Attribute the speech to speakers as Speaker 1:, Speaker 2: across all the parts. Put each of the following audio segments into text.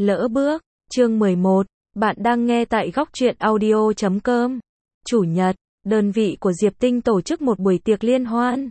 Speaker 1: Lỡ bước, chương 11, bạn đang nghe tại góc truyện audio.com. Chủ nhật, đơn vị của Diệp Tinh tổ chức một buổi tiệc liên hoan.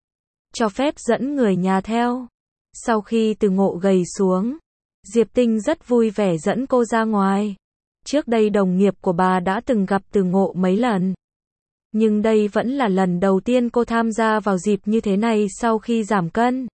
Speaker 1: Cho phép dẫn người nhà theo. Sau khi Từ Ngộ gầy xuống, Diệp Tinh rất vui vẻ dẫn cô ra ngoài. Trước đây đồng nghiệp của bà đã từng gặp Từ Ngộ mấy lần. Nhưng đây vẫn là lần đầu tiên cô tham gia vào dịp như thế này sau khi giảm cân.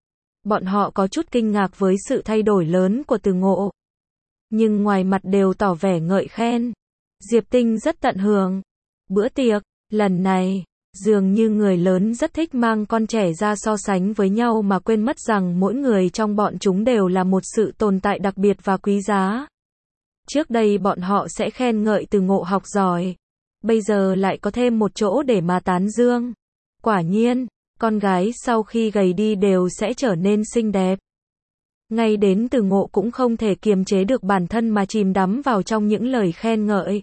Speaker 1: Bọn họ có chút kinh ngạc với sự thay đổi lớn của Từ Ngộ. Nhưng ngoài mặt đều tỏ vẻ ngợi khen. Diệp Tinh rất tận hưởng. Bữa tiệc, lần này, dường như người lớn rất thích mang con trẻ ra so sánh với nhau mà quên mất rằng mỗi người trong bọn chúng đều là một sự tồn tại đặc biệt và quý giá. Trước đây bọn họ sẽ khen ngợi Từ Ngộ học giỏi. Bây giờ lại có thêm một chỗ để mà tán dương. Quả nhiên, con gái sau khi gầy đi đều sẽ trở nên xinh đẹp. Ngay đến Từ Ngộ cũng không thể kiềm chế được bản thân mà chìm đắm vào trong những lời khen ngợi.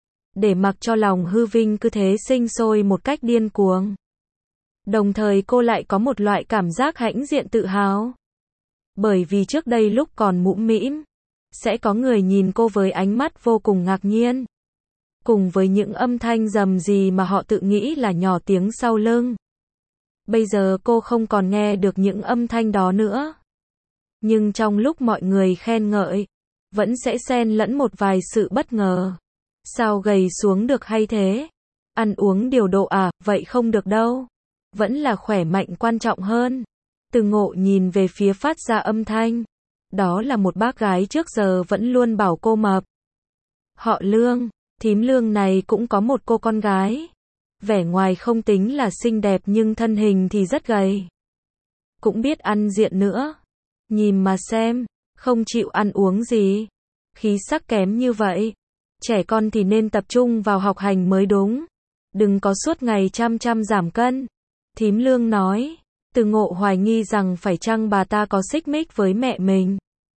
Speaker 1: Để mặc cho lòng hư vinh cứ thế sinh sôi một cách điên cuồng. Đồng thời cô lại có một loại cảm giác hãnh diện tự hào. Bởi vì trước đây lúc còn mũm mĩm, sẽ có người nhìn cô với ánh mắt vô cùng ngạc nhiên. Cùng với những âm thanh rầm rì mà họ tự nghĩ là nhỏ tiếng sau lưng. Bây giờ cô không còn nghe được những âm thanh đó nữa. Nhưng trong lúc mọi người khen ngợi, vẫn sẽ xen lẫn một vài sự bất ngờ. Sao gầy xuống được hay thế? Ăn uống điều độ à, vậy không được đâu. Vẫn là khỏe mạnh quan trọng hơn. Từ Ngộ nhìn về phía phát ra âm thanh. Đó là một bác gái trước giờ vẫn luôn bảo cô mập. Họ Lương, thím Lương này cũng có một cô con gái. Vẻ ngoài không tính là xinh đẹp nhưng thân hình thì rất gầy. Cũng biết ăn diện nữa. Nhìn mà xem, không chịu ăn uống gì. Khí sắc kém như vậy. Trẻ con thì nên tập trung vào học hành mới đúng. Đừng có suốt ngày chăm giảm cân. Thím Lương nói. Từ Ngộ hoài nghi rằng phải chăng bà ta có xích mích với mẹ mình.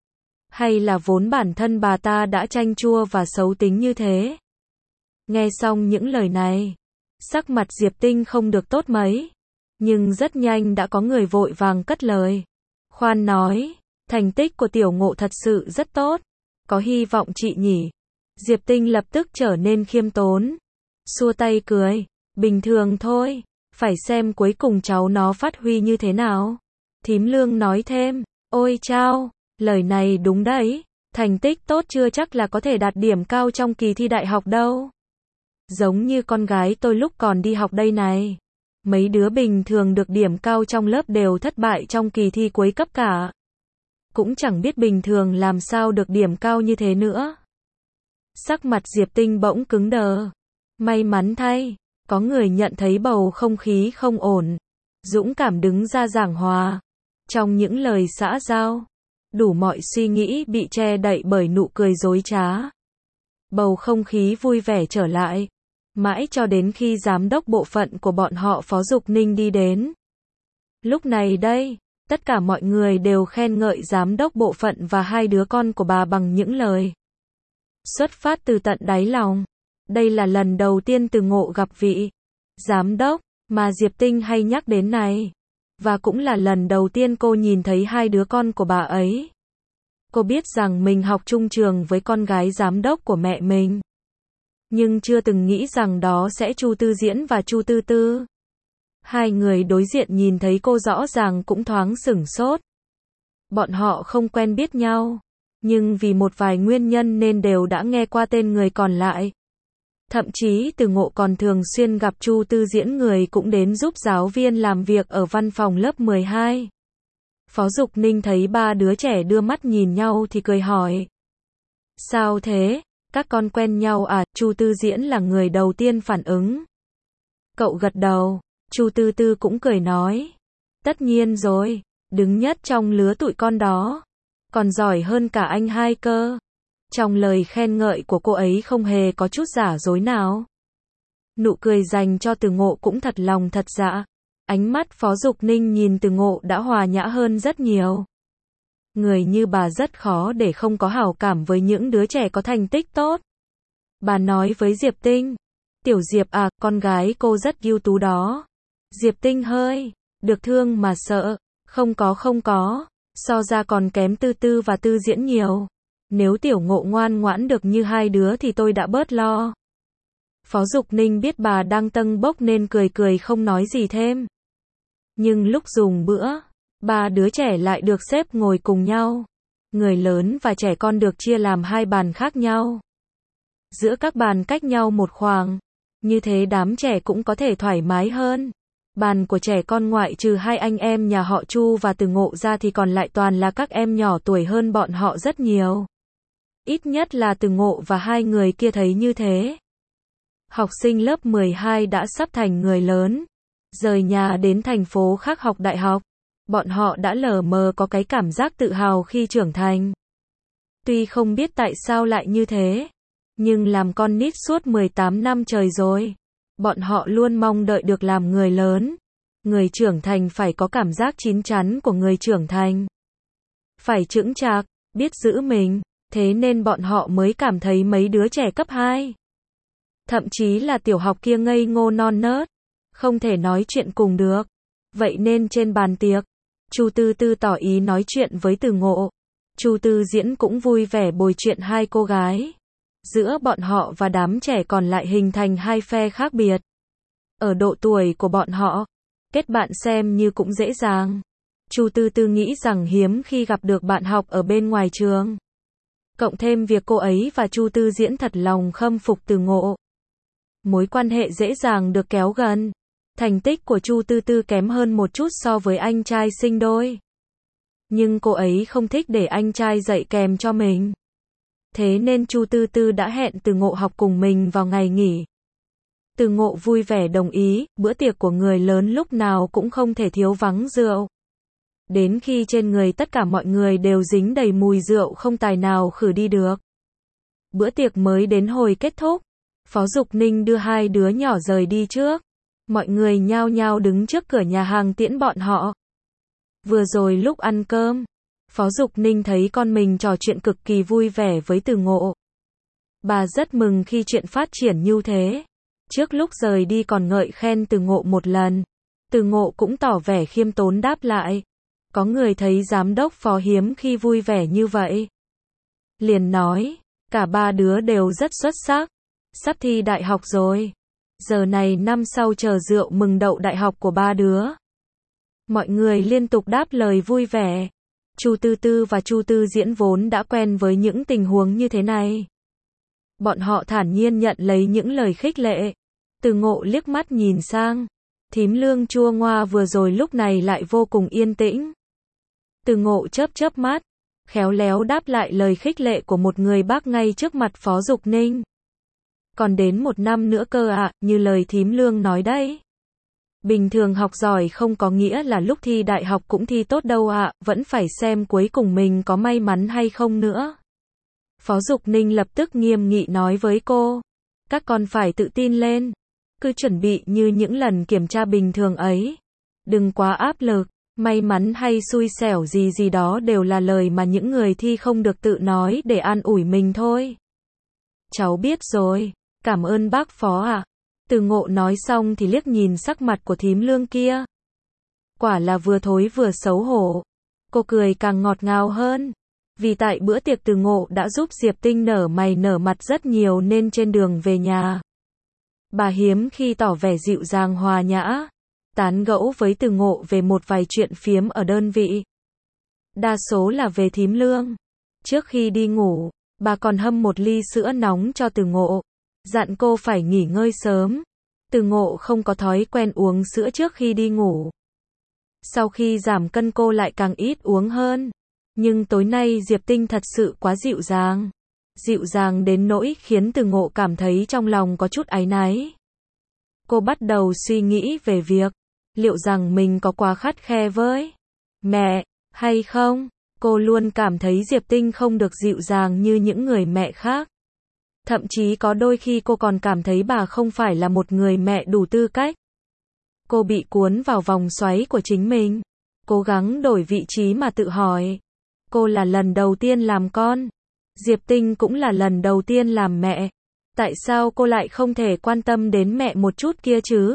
Speaker 1: Hay là vốn bản thân bà ta đã chanh chua và xấu tính như thế. Nghe xong những lời này, sắc mặt Diệp Tinh không được tốt mấy. Nhưng rất nhanh đã có người vội vàng cất lời. Khoan nói, thành tích của Tiểu Ngộ thật sự rất tốt. Có hy vọng chị nhỉ. Diệp Tinh lập tức trở nên khiêm tốn. Xua tay cười. Bình thường thôi. Phải xem cuối cùng cháu nó phát huy như thế nào. Thím Lương nói thêm. Ôi chao, lời này đúng đấy. Thành tích tốt chưa chắc là có thể đạt điểm cao trong kỳ thi đại học đâu. Giống như con gái tôi lúc còn đi học đây này. Mấy đứa bình thường được điểm cao trong lớp đều thất bại trong kỳ thi cuối cấp cả. Cũng chẳng biết bình thường làm sao được điểm cao như thế nữa. Sắc mặt Diệp Tinh bỗng cứng đờ. May mắn thay, có người nhận thấy bầu không khí không ổn. Dũng cảm đứng ra giảng hòa. Trong những lời xã giao, đủ mọi suy nghĩ bị che đậy bởi nụ cười dối trá. Bầu không khí vui vẻ trở lại. Mãi cho đến khi giám đốc bộ phận của bọn họ Phó Dục Ninh đi đến. Lúc này đây, tất cả mọi người đều khen ngợi giám đốc bộ phận và hai đứa con của bà bằng những lời xuất phát từ tận đáy lòng. Đây là lần đầu tiên Từ Ngộ gặp vị giám đốc mà Diệp Tinh hay nhắc đến này. Và cũng là lần đầu tiên cô nhìn thấy hai đứa con của bà ấy. Cô biết rằng mình học chung trường với con gái giám đốc của mẹ mình. Nhưng chưa từng nghĩ rằng đó sẽ Chu Tư Diễn và Chu Tư Tư. Hai người đối diện nhìn thấy cô rõ ràng cũng thoáng sửng sốt. Bọn họ không quen biết nhau. Nhưng vì một vài nguyên nhân nên đều đã nghe qua tên người còn lại. Thậm chí Từ Ngộ còn thường xuyên gặp Chu Tư Diễn, người cũng đến giúp giáo viên làm việc ở văn phòng lớp 12. Phó Dục Ninh thấy ba đứa trẻ đưa mắt nhìn nhau thì cười hỏi. Sao thế? Các con quen nhau à? Chu Tư Diễn là người đầu tiên phản ứng. Cậu gật đầu. Chu Tư Tư cũng cười nói. Tất nhiên rồi, đứng nhất trong lứa tụi con đó. Còn giỏi hơn cả anh hai cơ. Trong lời khen ngợi của cô ấy không hề có chút giả dối nào. Nụ cười dành cho Từ Ngộ cũng thật lòng thật dạ. Ánh mắt Phó Dục Ninh nhìn Từ Ngộ đã hòa nhã hơn rất nhiều. Người như bà rất khó để không có hảo cảm với những đứa trẻ có thành tích tốt. Bà nói với Diệp Tinh. Tiểu Diệp à, con gái cô rất ưu tú đó. Diệp Tinh hơi được thương mà sợ. Không có. So ra còn kém Tư Tư và Tư Diễn nhiều. Nếu Tiểu Ngộ ngoan ngoãn được như hai đứa thì tôi đã bớt lo. Phó Dục Ninh biết bà đang tâng bốc nên cười cười không nói gì thêm. Nhưng lúc dùng bữa, ba đứa trẻ lại được xếp ngồi cùng nhau. Người lớn và trẻ con được chia làm hai bàn khác nhau. Giữa các bàn cách nhau một khoảng. Như thế đám trẻ cũng có thể thoải mái hơn. Bàn của trẻ con ngoại trừ hai anh em nhà họ Chu và Từ Ngộ ra thì còn lại toàn là các em nhỏ tuổi hơn bọn họ rất nhiều. Ít nhất là Từ Ngộ và hai người kia thấy như thế. Học sinh lớp 12 đã sắp thành người lớn. Rời nhà đến thành phố khác học đại học. Bọn họ đã lờ mờ có cái cảm giác tự hào khi trưởng thành. Tuy không biết tại sao lại như thế. Nhưng làm con nít suốt 18 năm trời rồi. Bọn họ luôn mong đợi được làm người lớn. Người trưởng thành phải có cảm giác chín chắn của người trưởng thành. Phải chững chạc, biết giữ mình. Thế nên bọn họ mới cảm thấy mấy đứa trẻ cấp 2. Thậm chí là tiểu học kia ngây ngô non nớt. Không thể nói chuyện cùng được. Vậy nên trên bàn tiệc, Chu Tư Tư tỏ ý nói chuyện với Từ Ngộ. Chu Tư Diễn cũng vui vẻ bồi chuyện hai cô gái. Giữa bọn họ và đám trẻ còn lại hình thành hai phe khác biệt. Ở độ tuổi của bọn họ, kết bạn xem như cũng dễ dàng. Chu Tư Tư nghĩ rằng hiếm khi gặp được bạn học ở bên ngoài trường. Cộng thêm việc cô ấy và Chu Tư Diễn thật lòng khâm phục Từ Ngộ. Mối quan hệ dễ dàng được kéo gần. Thành tích của Chu Tư Tư kém hơn một chút so với anh trai sinh đôi. Nhưng cô ấy không thích để anh trai dạy kèm cho mình. Thế nên Chu Tư Tư đã hẹn Từ Ngộ học cùng mình vào ngày nghỉ. Từ Ngộ vui vẻ đồng ý, bữa tiệc của người lớn lúc nào cũng không thể thiếu vắng rượu. Đến khi trên người tất cả mọi người đều dính đầy mùi rượu không tài nào khử đi được. Bữa tiệc mới đến hồi kết thúc. Phó Dục Ninh đưa hai đứa nhỏ rời đi trước. Mọi người nhao nhao đứng trước cửa nhà hàng tiễn bọn họ. Vừa rồi lúc ăn cơm, Phó Dục Ninh thấy con mình trò chuyện cực kỳ vui vẻ với Từ Ngộ. Bà rất mừng khi chuyện phát triển như thế. Trước lúc rời đi còn ngợi khen Từ Ngộ một lần. Từ Ngộ cũng tỏ vẻ khiêm tốn đáp lại. Có người thấy giám đốc Phó hiếm khi vui vẻ như vậy. Liền nói, cả ba đứa đều rất xuất sắc. Sắp thi đại học rồi. Giờ này năm sau chờ rượu mừng đậu đại học của ba đứa. Mọi người liên tục đáp lời vui vẻ. Chu Tư Tư và Chu Tư Diễn vốn đã quen với những tình huống như thế này. Bọn họ thản nhiên nhận lấy những lời khích lệ. Từ Ngộ liếc mắt nhìn sang. Thím Lương chua ngoa vừa rồi lúc này lại vô cùng yên tĩnh. Từ Ngộ chớp chớp mắt. Khéo léo đáp lại lời khích lệ của một người bác ngay trước mặt Phó Dục Ninh. Còn đến 1 năm nữa cơ ạ, như lời thím Lương nói đấy. Bình thường học giỏi không có nghĩa là lúc thi đại học cũng thi tốt đâu ạ, vẫn phải xem cuối cùng mình có may mắn hay không nữa. Phó Dục Ninh lập tức nghiêm nghị nói với cô. Các con phải tự tin lên. Cứ chuẩn bị như những lần kiểm tra bình thường ấy. Đừng quá áp lực. May mắn hay xui xẻo gì gì đó đều là lời mà những người thi không được tự nói để an ủi mình thôi. Cháu biết rồi. Cảm ơn bác Phó ạ. Từ Ngộ nói xong thì liếc nhìn sắc mặt của thím Lương kia. Quả là vừa thối vừa xấu hổ. Cô cười càng ngọt ngào hơn. Vì tại bữa tiệc Từ Ngộ đã giúp Diệp Tinh nở mày nở mặt rất nhiều nên trên đường về nhà. Bà hiếm khi tỏ vẻ dịu dàng hòa nhã. Tán gẫu với Từ Ngộ về một vài chuyện phiếm ở đơn vị. Đa số là về thím Lương. Trước khi đi ngủ, bà còn hâm một ly sữa nóng cho Từ Ngộ. Dặn cô phải nghỉ ngơi sớm. Từ Ngộ không có thói quen uống sữa trước khi đi ngủ. Sau khi giảm cân cô lại càng ít uống hơn. Nhưng tối nay Diệp Tinh thật sự quá dịu dàng. Dịu dàng đến nỗi khiến Từ Ngộ cảm thấy trong lòng có chút áy náy. Cô bắt đầu suy nghĩ về việc, liệu rằng mình có quá khắt khe với mẹ, hay không? Cô luôn cảm thấy Diệp Tinh không được dịu dàng như những người mẹ khác. Thậm chí có đôi khi cô còn cảm thấy bà không phải là một người mẹ đủ tư cách. Cô bị cuốn vào vòng xoáy của chính mình. Cố gắng đổi vị trí mà tự hỏi. Cô là lần đầu tiên làm con. Diệp Tinh cũng là lần đầu tiên làm mẹ. Tại sao cô lại không thể quan tâm đến mẹ một chút kia chứ?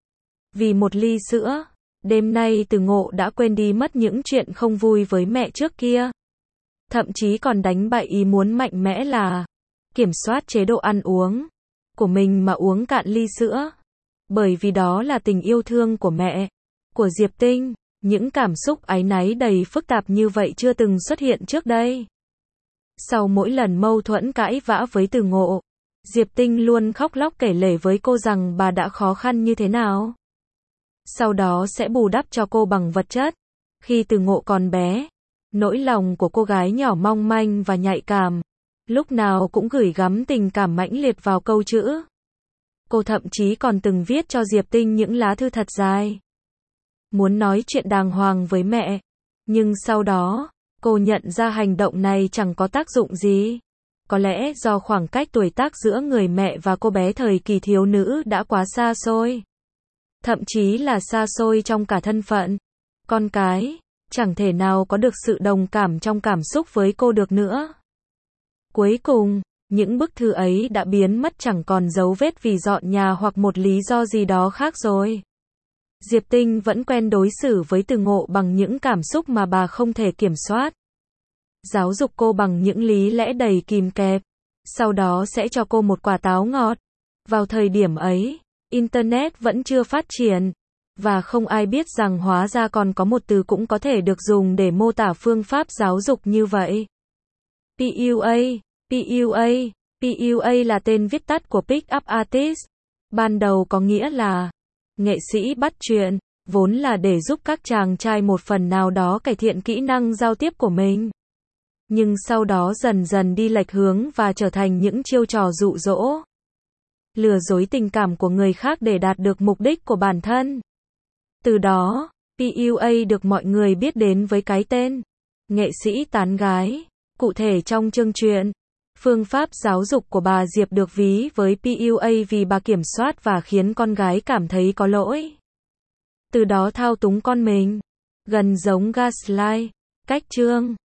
Speaker 1: Vì một ly sữa, đêm nay Từ Ngộ đã quên đi mất những chuyện không vui với mẹ trước kia. thậm chí còn đánh bậy ý muốn mạnh mẽ là kiểm soát chế độ ăn uống của mình mà uống cạn ly sữa. Bởi vì đó là tình yêu thương của mẹ, của Diệp Tinh. Những cảm xúc áy náy đầy phức tạp như vậy chưa từng xuất hiện trước đây. Sau mỗi lần mâu thuẫn cãi vã với Từ Ngộ, Diệp Tinh luôn khóc lóc kể lể với cô rằng bà đã khó khăn như thế nào. Sau đó sẽ bù đắp cho cô bằng vật chất. Khi Từ Ngộ còn bé, nỗi lòng của cô gái nhỏ mong manh và nhạy cảm, lúc nào cũng gửi gắm tình cảm mãnh liệt vào câu chữ. Cô thậm chí còn từng viết cho Diệp Tinh những lá thư thật dài, muốn nói chuyện đàng hoàng với mẹ. Nhưng sau đó, cô nhận ra hành động này chẳng có tác dụng gì. Có lẽ do khoảng cách tuổi tác giữa người mẹ và cô bé thời kỳ thiếu nữ đã quá xa xôi. Thậm chí là xa xôi trong cả thân phận. Con cái, chẳng thể nào có được sự đồng cảm trong cảm xúc với cô được nữa. Cuối cùng, những bức thư ấy đã biến mất chẳng còn dấu vết vì dọn nhà hoặc một lý do gì đó khác rồi. Diệp Tinh vẫn quen đối xử với Từ Ngộ bằng những cảm xúc mà bà không thể kiểm soát. Giáo dục cô bằng những lý lẽ đầy kìm kẹp. Sau đó sẽ cho cô một quả táo ngọt. Vào thời điểm ấy, Internet vẫn chưa phát triển. Và không ai biết rằng hóa ra còn có một từ cũng có thể được dùng để mô tả phương pháp giáo dục như vậy. PUA, PUA, PUA là tên viết tắt của Pick Up Artist. Ban đầu có nghĩa là nghệ sĩ bắt chuyện, vốn là để giúp các chàng trai một phần nào đó cải thiện kỹ năng giao tiếp của mình. Nhưng sau đó dần dần đi lệch hướng và trở thành những chiêu trò dụ dỗ, lừa dối tình cảm của người khác để đạt được mục đích của bản thân. Từ đó, PUA được mọi người biết đến với cái tên nghệ sĩ tán gái. Cụ thể trong chương truyện, phương pháp giáo dục của bà Diệp được ví với PUA vì bà kiểm soát và khiến con gái cảm thấy có lỗi. Từ đó thao túng con mình, gần giống gaslight. Cách chương